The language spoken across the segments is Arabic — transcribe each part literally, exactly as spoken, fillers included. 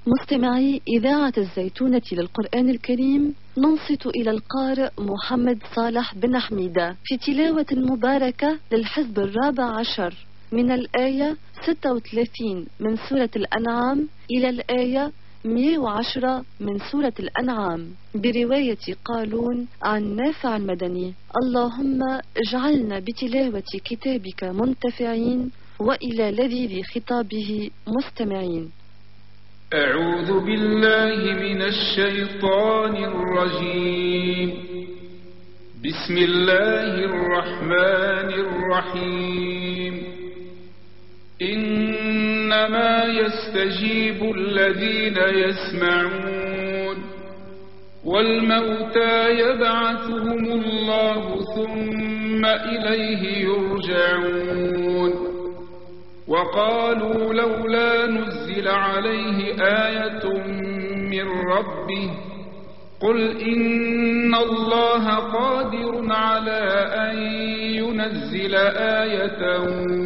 مستمعي إذاعة الزيتونة للقرآن الكريم، ننصت إلى القارئ محمد صالح بن حميدة في تلاوة مباركة للحزب الرابع عشر من الآية ستة وثلاثين من سورة الأنعام إلى الآية مئة وعشرة من سورة الأنعام برواية قالون عن نافع المدني. اللهم اجعلنا بتلاوة كتابك منتفعين وإلى لذيذ خطابه مستمعين. أعوذ بالله من الشيطان الرجيم. بسم الله الرحمن الرحيم. إنما يستجيب الذين يسمعون والموتى يبعثهم الله ثم إليه يرجعون. وقالوا لولا نزل عليه آية من ربه قل إن الله قادر على أن ينزل آية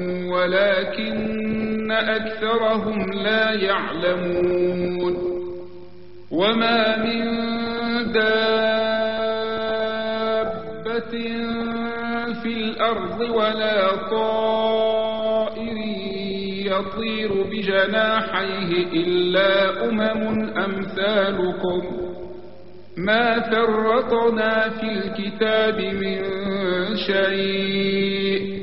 ولكن أكثرهم لا يعلمون. وما من دابة في الأرض ولا طائر يطير بجناحيه إلا أمم أمثالكم ما فرطنا في الكتاب من شيء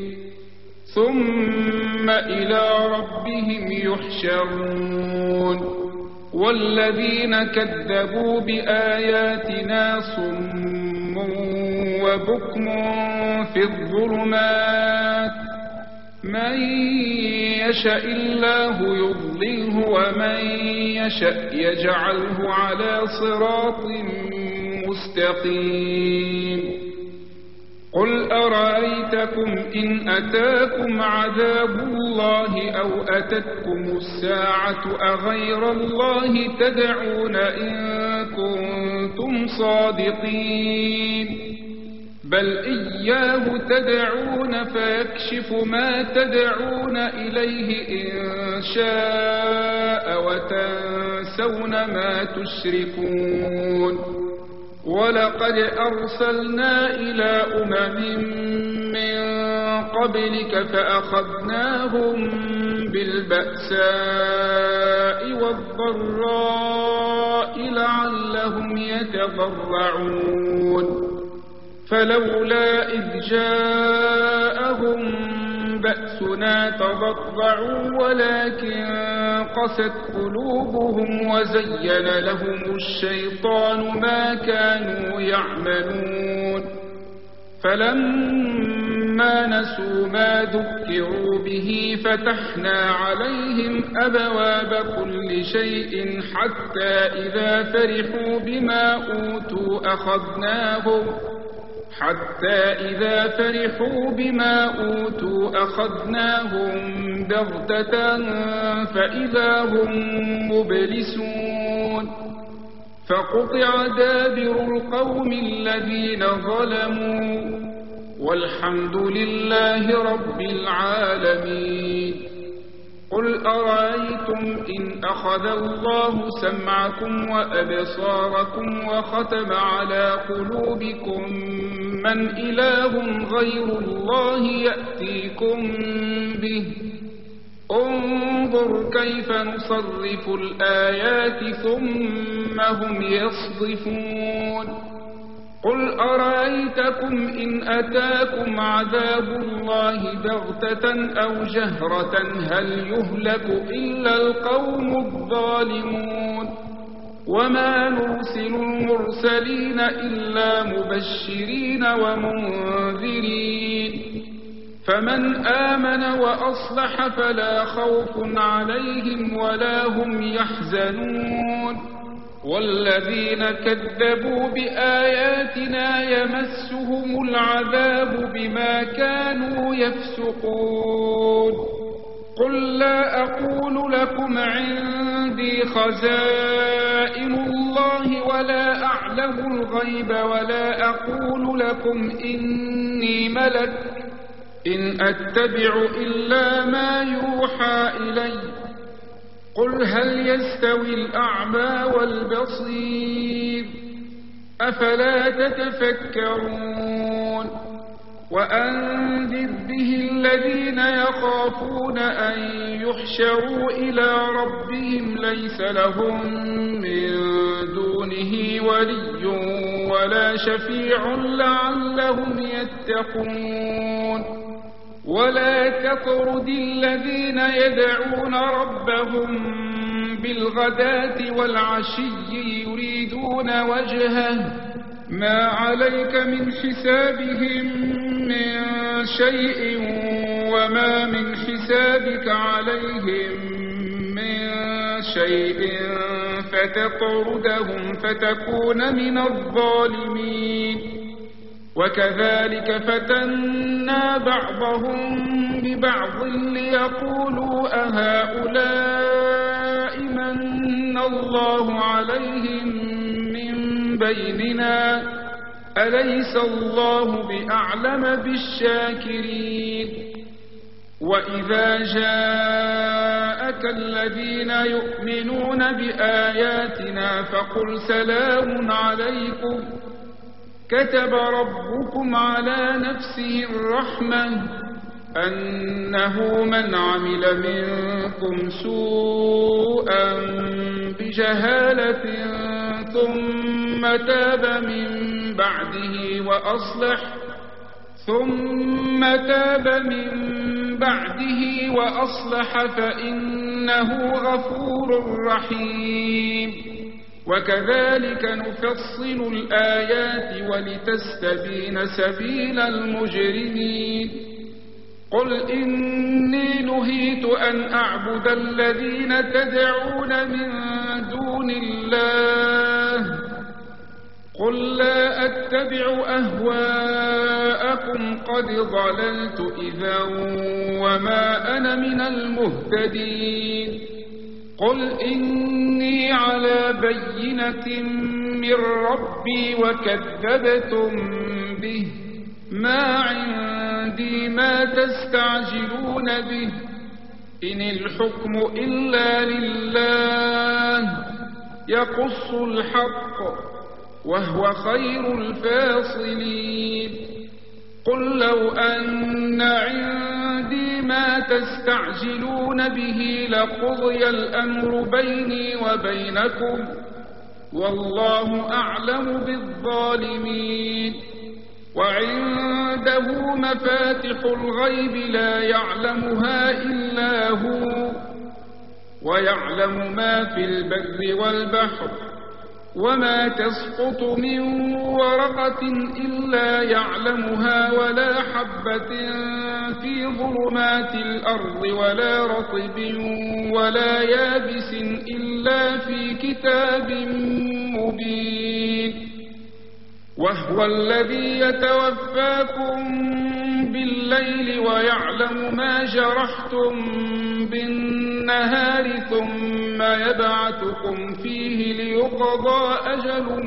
ثم إلى ربهم يحشرون. والذين كذبوا بآياتنا صم وبكم في الظلمات من يشاء الله يضلله ومن يشاء يجعله على صراط مستقيم. قل أرأيتكم إن أتاكم عذاب الله أو أتتكم الساعة أغير الله تدعون إن كنتم صادقين بل إياه تدعون فيكشف ما تدعون إليه إن شاء وتنسون ما تشركون. ولقد أرسلنا إلى أمم من قبلك فأخذناهم بالبأساء والضراء لعلهم يتضرعون. فلولا إذ جاءهم بأسنا تضرعوا ولكن قست قلوبهم وزين لهم الشيطان ما كانوا يعملون. فلما نسوا ما ذكروا به فتحنا عليهم أبواب كل شيء حتى إذا فرحوا بما أوتوا أخذناهم حتى إذا فرحوا بما أوتوا أخذناهم بغتة فإذا هم مبلسون. فقطع دابر القوم الذين ظلموا والحمد لله رب العالمين. قل أرأيتم إن أخذ الله سمعكم وأبصاركم وختم على قلوبكم من إله غير الله يأتيكم به انظر كيف نصرف الآيات ثم هم يصدفون. قل أرأيتكم إن أتاكم عذاب الله بغتة أو جهرة هل يهلك إلا القوم الظالمون. وما نرسل المرسلين إلا مبشرين ومنذرين فمن آمن وأصلح فلا خوف عليهم ولا هم يحزنون. والذين كذبوا بآياتنا يمسهم العذاب بما كانوا يفسقون. قل لا أقول لكم عندي خزائن الله ولا أعلم الغيب ولا أقول لكم إني ملك إن أتبع إلا ما يوحى إلي قل هل يستوي الأعمى والبصير أفلا تتفكرون وأنذر به الذين يخافون أن يحشروا إلى ربهم ليس لهم من دونه ولي ولا شفيع لعلهم يتقون ولا تطرد الذين يدعون ربهم بالغداة والعشي يريدون وجهه ما عليك من حسابهم من شيء وما من حسابك عليهم من شيء فتطردهم فتكون من الظالمين وكذلك فتنا بعضهم ببعض ليقولوا أهؤلاء من الله عليهم من بيننا أليس الله بأعلم بالشاكرين وإذا جاءك الذين يؤمنون بآياتنا فقل سلام عليكم كتب ربكم على نفسه الرحمة أنه من عمل منكم سوءا بجهالة ثم تاب من بعده وأصلح ثم تاب من بعده وأصلح فإنه غفور رحيم وكذلك نفصل الآيات ولتستبين سبيل المجرمين قل إني نهيت أن أعبد الذين تدعون من دون الله قل لا أتبع أهواءكم قد ضللت إذا وما أنا من المهتدين قل إني على بينة من ربي وكذبتم به ما عندي ما تستعجلون به إن الحكم إلا لله يقص الحق وهو خير الفاصلين قل لو أن عندي ما تستعجلون به لقضي الأمر بيني وبينكم والله أعلم بالظالمين وعنده مفاتح الغيب لا يعلمها إلا هو ويعلم ما في البر والبحر وما تسقط من ورقة إلا يعلمها ولا حبة في ظلمات الأرض ولا رطب ولا يابس إلا في كتاب مبين وهو الذي يتوفاكم بالليل ويعلم ما جرحتم بالنهار ثم يبعثكم فيه ليقضى أجل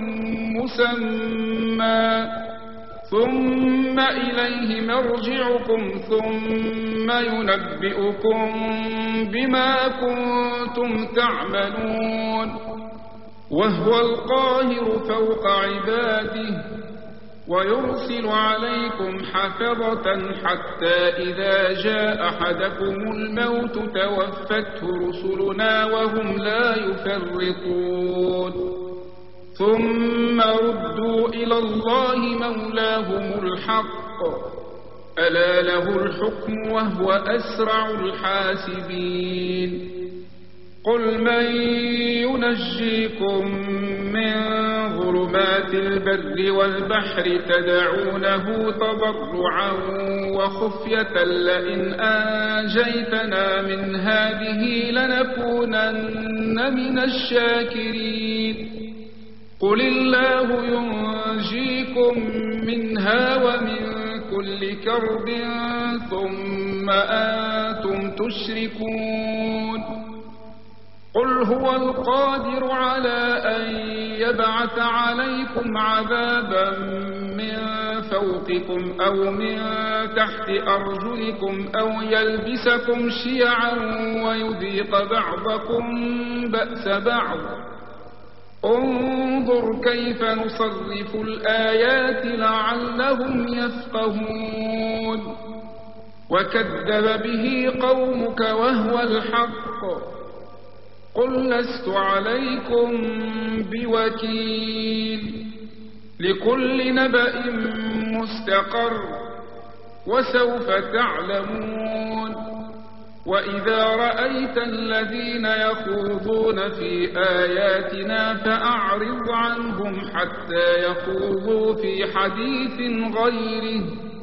مسمى ثم إليه مرجعكم ثم ينبئكم بما كنتم تعملون وهو القاهر فوق عباده ويرسل عليكم حفظة حتى إذا جاء أحدكم الموت توفته رسلنا وهم لا يفرطون ثم ردوا إلى الله مولاهم الحق ألا له الحكم وهو أسرع الحاسبين قل من ينجيكم من ظلمات البر والبحر تدعونه تضرعا وخفية لئن أنجيتنا من هذه لنكونن من الشاكرين قل الله ينجيكم منها ومن كل كرب ثم أنتم تشركون قل هو القادر على أن يبعث عليكم عذابا من فوقكم أو من تحت أرجلكم أو يلبسكم شيعا ويذيق بعضكم بأس بعض. انظر كيف نصرف الآيات لعلهم يفقهون. وكذب به قومك وهو الحق. قل لست عليكم بوكيل. لكل نبأ مستقر وسوف تعلمون. وإذا رأيت الذين يخوضون في آياتنا فأعرض عنهم حتى يخوضوا في حديث غيره.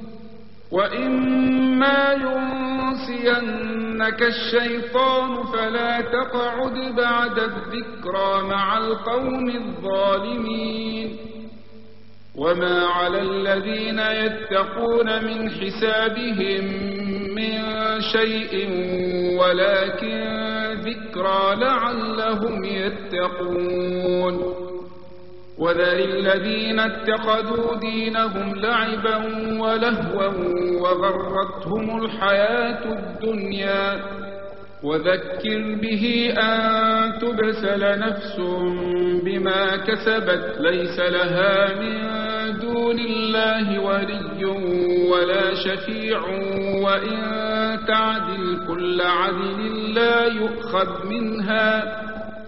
وإما ينسينك الشيطان فلا تقعد بعد الذكرى مع القوم الظالمين. وما على الذين يتقون من حسابهم من شيء ولكن ذكرى لعلهم يتقون. وذر الذين اتخذوا دينهم لعبا ولهوا وغرتهم الحياة الدنيا. وذكر به أن تبسل نفس بما كسبت ليس لها من دون الله ولي ولا شفيع وإن تعدل كل عدل لا يؤخذ منها.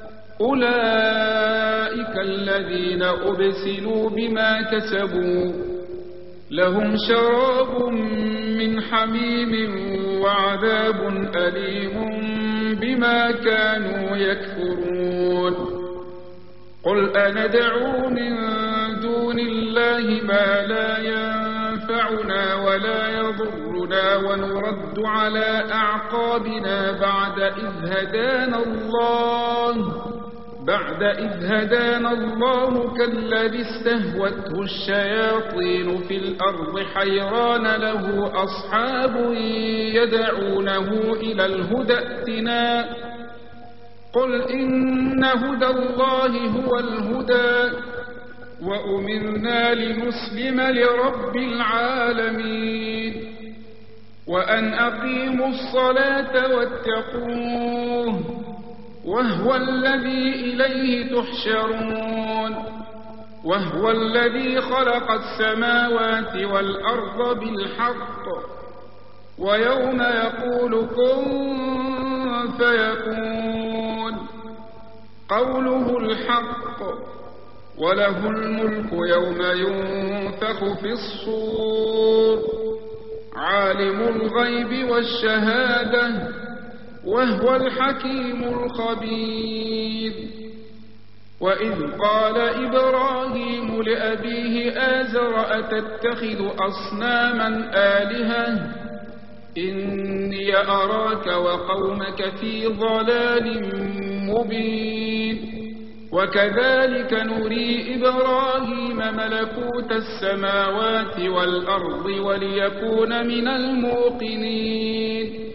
أولئك الذين أبسلوا بما كسبوا لهم شراب من حميم وعذاب أليم بما كانوا يكفرون. قل أندعو من دون الله ما لا ينفعنا ولا يضرنا ونرد على أعقابنا بعد إذ هدانا الله بعد إذ هدانا الله كالذي استهوته الشياطين في الأرض حيران له أصحاب يدعونه إلى الهدى ائتنا. قل إن هدى الله هو الهدى وأمرنا لنسلم لرب العالمين. وأن أقيموا الصلاة واتقوه وهو الذي إليه تحشرون. وهو الذي خلق السماوات والأرض بالحق ويوم يقول كن فيكون قوله الحق. وله الملك يوم ينفخ في الصور. عالم الغيب والشهادة وهو الحكيم الخبير. وإذ قال إبراهيم لأبيه آزر أتتخذ أصناما آلهة إني أراك وقومك في ضلال مبين. وكذلك نري إبراهيم ملكوت السماوات والأرض وليكون من الموقنين.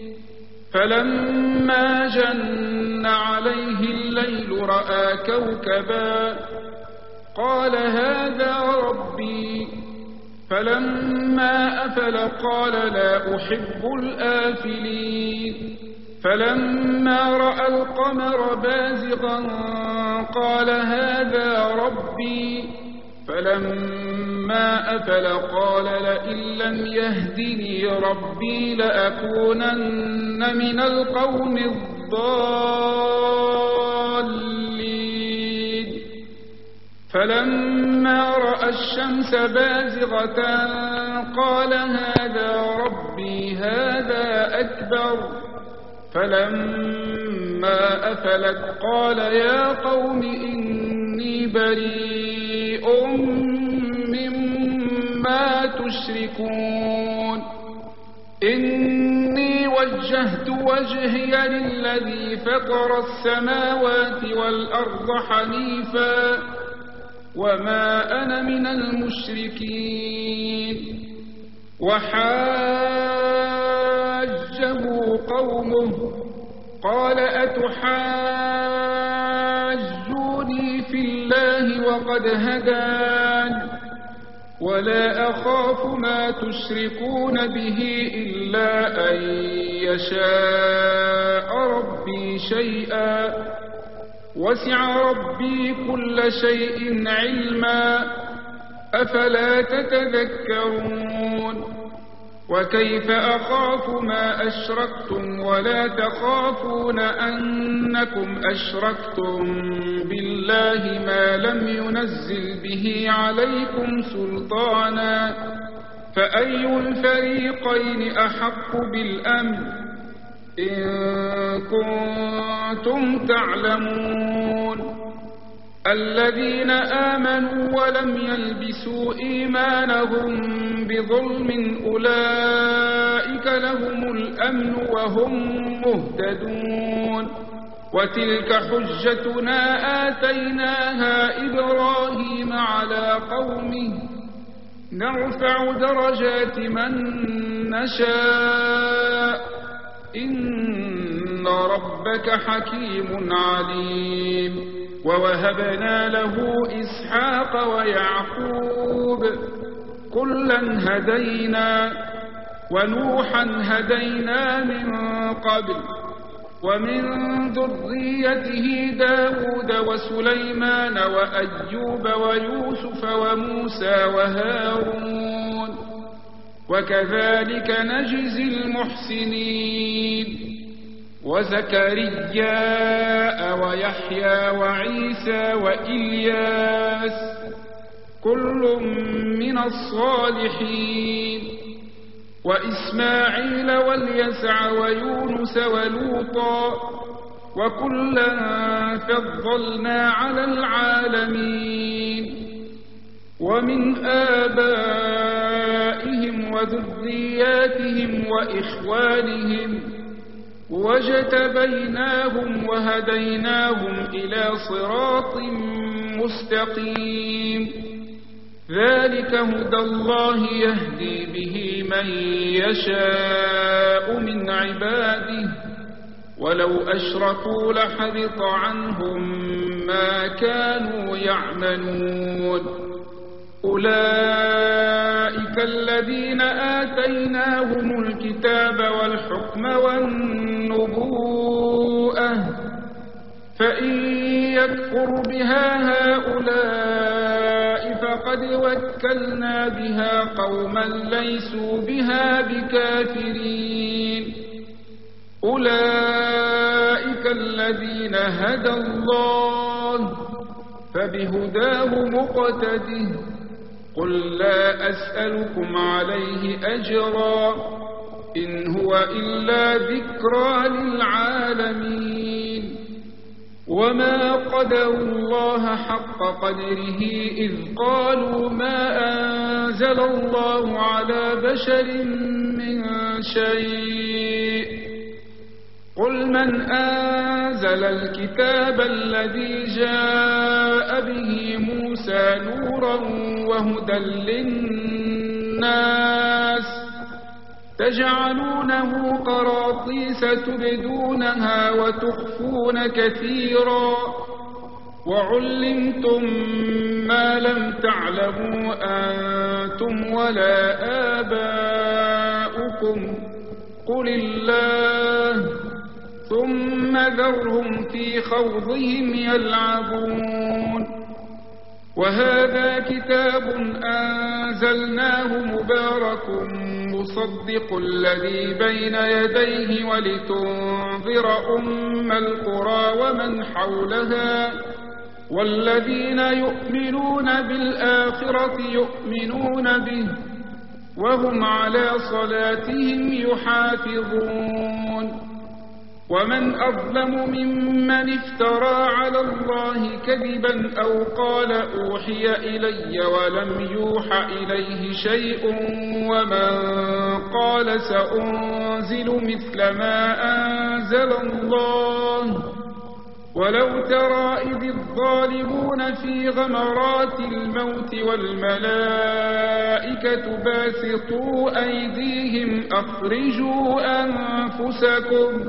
فلما جن عليه الليل رأى كوكبا قال هذا ربي. فلما أفل قال لا أحب الآفلين. فلما رأى القمر بازغا قال هذا ربي. فلما أفل قال لئن لم يهدني ربي لأكونن من القوم الضالين. فلما رأى الشمس بازغة قال هذا ربي هذا أكبر. فلما أفلت قال يا قوم إني بريء مما تشركون. إني وجهت وجهي للذي فطر السماوات والأرض حنيفا وما أنا من المشركين. وحاجه قومه قال أتحاجوني في الله وقد هدان ولا أخاف ما تشركون به إلا أن يشاء ربي شيئا وسع ربي كل شيء علما أفلا تتذكرون وكيف أخاف ما أشركتم ولا تخافون أنكم أشركتم بالله ما لم ينزل به عليكم سلطانا فأي الفريقين أحق بالأمن إن كنتم تعلمون الذين آمنوا ولم يلبسوا إيمانهم بظلم أولئك لهم الأمن وهم مهتدون وتلك حجتنا آتيناها إبراهيم على قومه نرفع درجات من نشاء إن ربك حكيم عليم ووهبنا له إسحاق ويعقوب كلا هدينا ونوحا هدينا من قبل ومن ذريته داود وسليمان وأيوب ويوسف وموسى وهارون وكذلك نجزي المحسنين وزكريا ويحيى وعيسى وإلياس كل من الصالحين وإسماعيل واليسع ويونس ولوطا وكلا فضلنا على العالمين ومن آبائهم وذرياتهم وإخوانهم واجتبيناهم وهديناهم إلى صراط مستقيم ذلك هدى الله يهدي به من يشاء من عباده ولو أشركوا لحبط عنهم ما كانوا يعملون أولئك الذين آتيناهم الكتاب والحكم والنبوءة فإن يكفر بها هؤلاء فقد وكلنا بها قوما ليسوا بها بكافرين أولئك الذين هدى الله فبهداه مقتده قل لا أسألكم عليه أجرا إن هو إلا ذكرى للعالمين وما قدروا الله حق قدره إذ قالوا ما أنزل الله على بشر من شيء قل من أنزل الكتاب الذي جاء به موسى نورا وهدى للناس تجعلونه قراطيس تبدونها وتخفون كثيرا وعلمتم ما لم تعلموا أنتم ولا آباؤكم قل الله ثم ذرهم في خوضهم يلعبون وهذا كتاب أنزلناه مبارك مصدق الذي بين يديه ولتنذر أم القرى ومن حولها والذين يؤمنون بالآخرة يؤمنون به وهم على صلاتهم يحافظون ومن أظلم ممن افترى على الله كذبا أو قال أوحي إلي ولم يوحى إليه شيء ومن قال سأنزل مثل ما أنزل الله ولو ترى إذ الظالمون في غمرات الموت والملائكة باسطوا أيديهم أخرجوا أنفسكم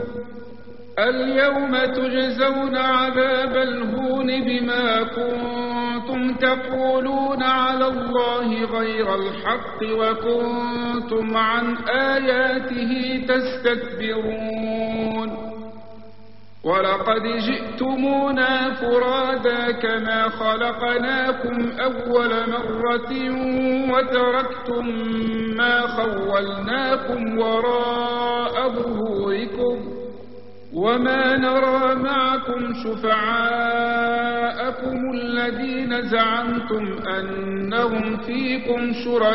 اليوم تجزون عذاب الهون بما كنتم تقولون على الله غير الحق وكنتم عن آياته تستكبرون ولقد جئتمونا فرادا كما خلقناكم أول مرة وتركتم ما خولناكم وراء ظهوركم وما نرى معكم شفعاءكم الذين زعمتم أنهم فيكم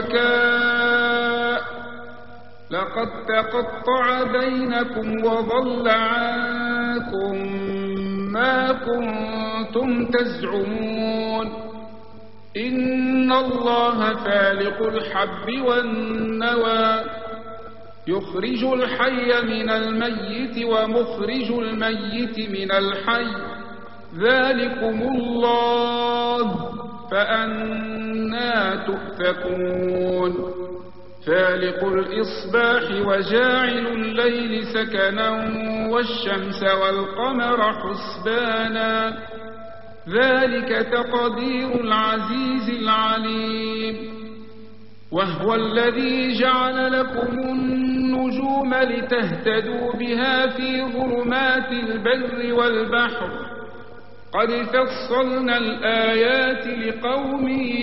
شركاء لقد تقطع بينكم وضل عنكم ما كنتم تزعمون إن الله فالق الحب والنوى يخرج الحي من الميت ومخرج الميت من الحي ذلكم الله فأنى تؤفكون فالق الإصباح وجاعل الليل سكنا والشمس والقمر حسبانا ذلك تقدير العزيز العليم وهو الذي جعل لكم النجوم لتهتدوا بها في ظلمات البر والبحر قد فصلنا الآيات لقوم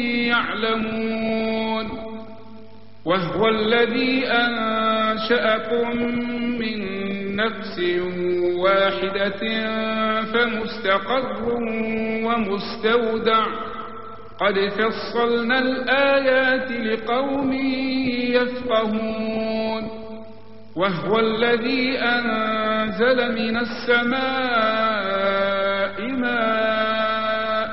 يعلمون وهو الذي أنشأكم من نفس واحدة فمستقر ومستودع قد فصلنا الآيات لقوم يفقهون وهو الذي أنزل من السماء ماء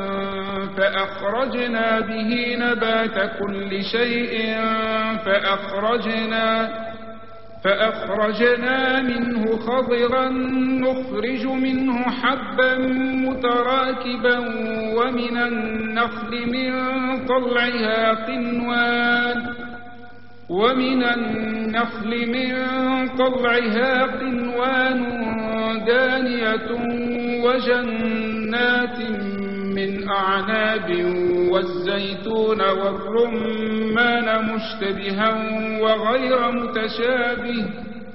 فأخرجنا به نبات كل شيء فأخرجنا فأخرجنا منه خضرا نخرج منه حبا متراكبا ومن النخل من طلعها قنوان ومن النخل من طلعها قنوان دانية وجنات من أعناب والزيتون والرمان مشتبها وغير متشابه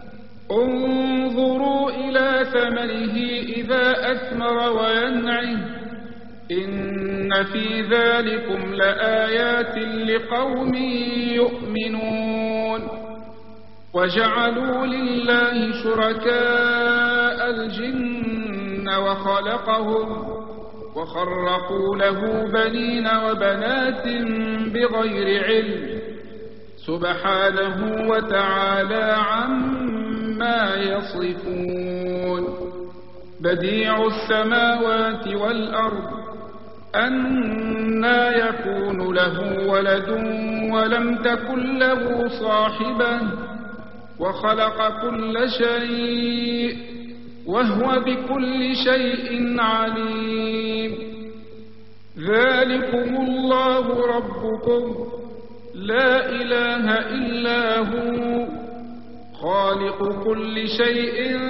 انظروا إلى ثمره إذا أثمر وينعه إن في ذلكم لآيات لقوم يؤمنون وجعلوا لله شركاء الجن وخلقهم وخرقوا له بنين وبنات بغير علم سبحانه وتعالى عما يصفون بديع السماوات والأرض أنى يكون له ولد ولم تكن له صاحبة وخلق كل شيء وهو بكل شيء عليم ذلكم الله ربكم لا إله إلا هو خالق كل شيء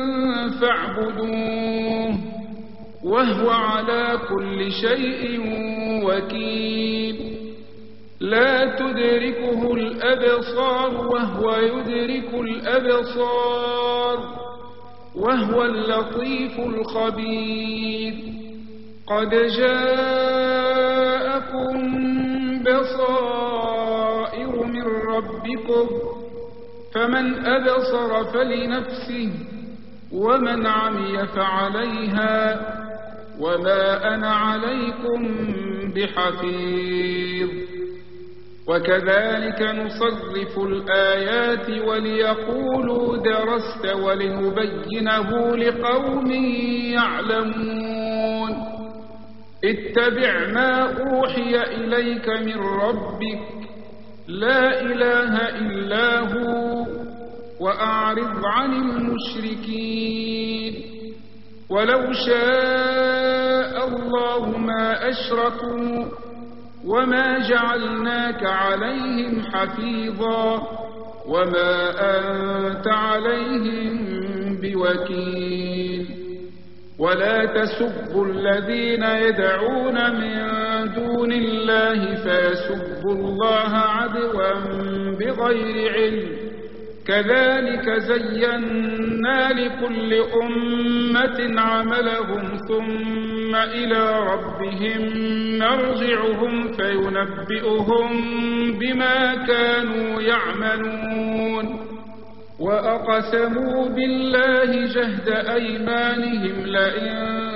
فاعبدوه وهو على كل شيء وكيل لا تدركه الأبصار وهو يدرك الأبصار وهو اللطيف الخبير قد جاءكم بصائر من ربكم فمن أبصر فلنفسه ومن عمي فعليها وما أنا عليكم بحفيظ وكذلك نصرف الآيات وليقولوا درست ولنبينه لقوم يعلمون اتبع ما أوحي إليك من ربك لا إله إلا هو وأعرض عن المشركين ولو شاء الله ما أشركوا وما جعلناك عليهم حفيظا وما أنت عليهم بوكيل ولا تسبوا الذين يدعون من دون الله فيسبوا الله عدوا بغير علم كذلك زينا لكل أمة عملهم ثم إلى ربهم مرجعهم فينبئهم بما كانوا يعملون وأقسموا بالله جهد أيمانهم لئن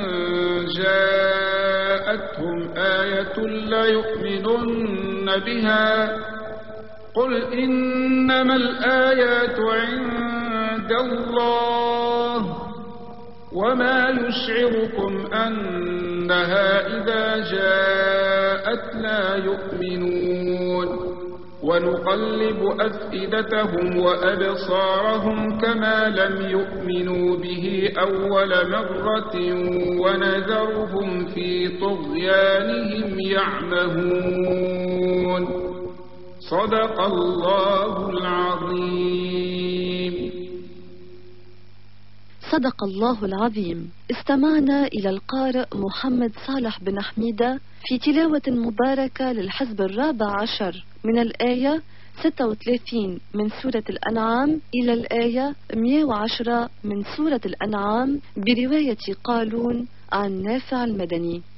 جاءتهم آية ليؤمنن بها قل إنما الآيات عند الله وما يشعركم أنها إذا جاءت لا يؤمنون ونقلب أفئدتهم وأبصارهم كما لم يؤمنوا به أول مرة ونذرهم في طغيانهم يعمهون صدق الله العظيم. صدق الله العظيم. استمعنا إلى القارئ محمد صالح بن حميدة في تلاوة مباركة للحزب الرابع عشر من الآية ستة وثلاثين من سورة الأنعام إلى الآية مئة وعشرة من سورة الأنعام برواية قالون عن نافع المدني.